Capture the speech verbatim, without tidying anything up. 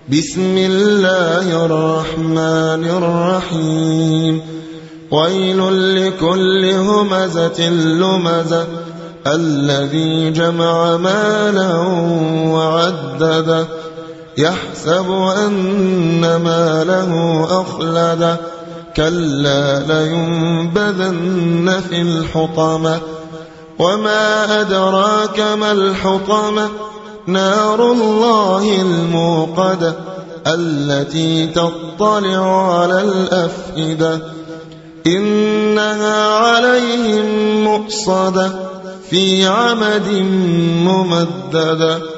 بسم الله الرحمن الرحيم ويل لكل همزة لمزة الذي جمع مالا وعدده يحسب أن ماله أخلده كلا لينبذن في الحطمة وما أدراك ما الحطمة نار الله الموقدة التي تطلع على الأفئدة إنها عليهم مؤصدة في عمد ممددة.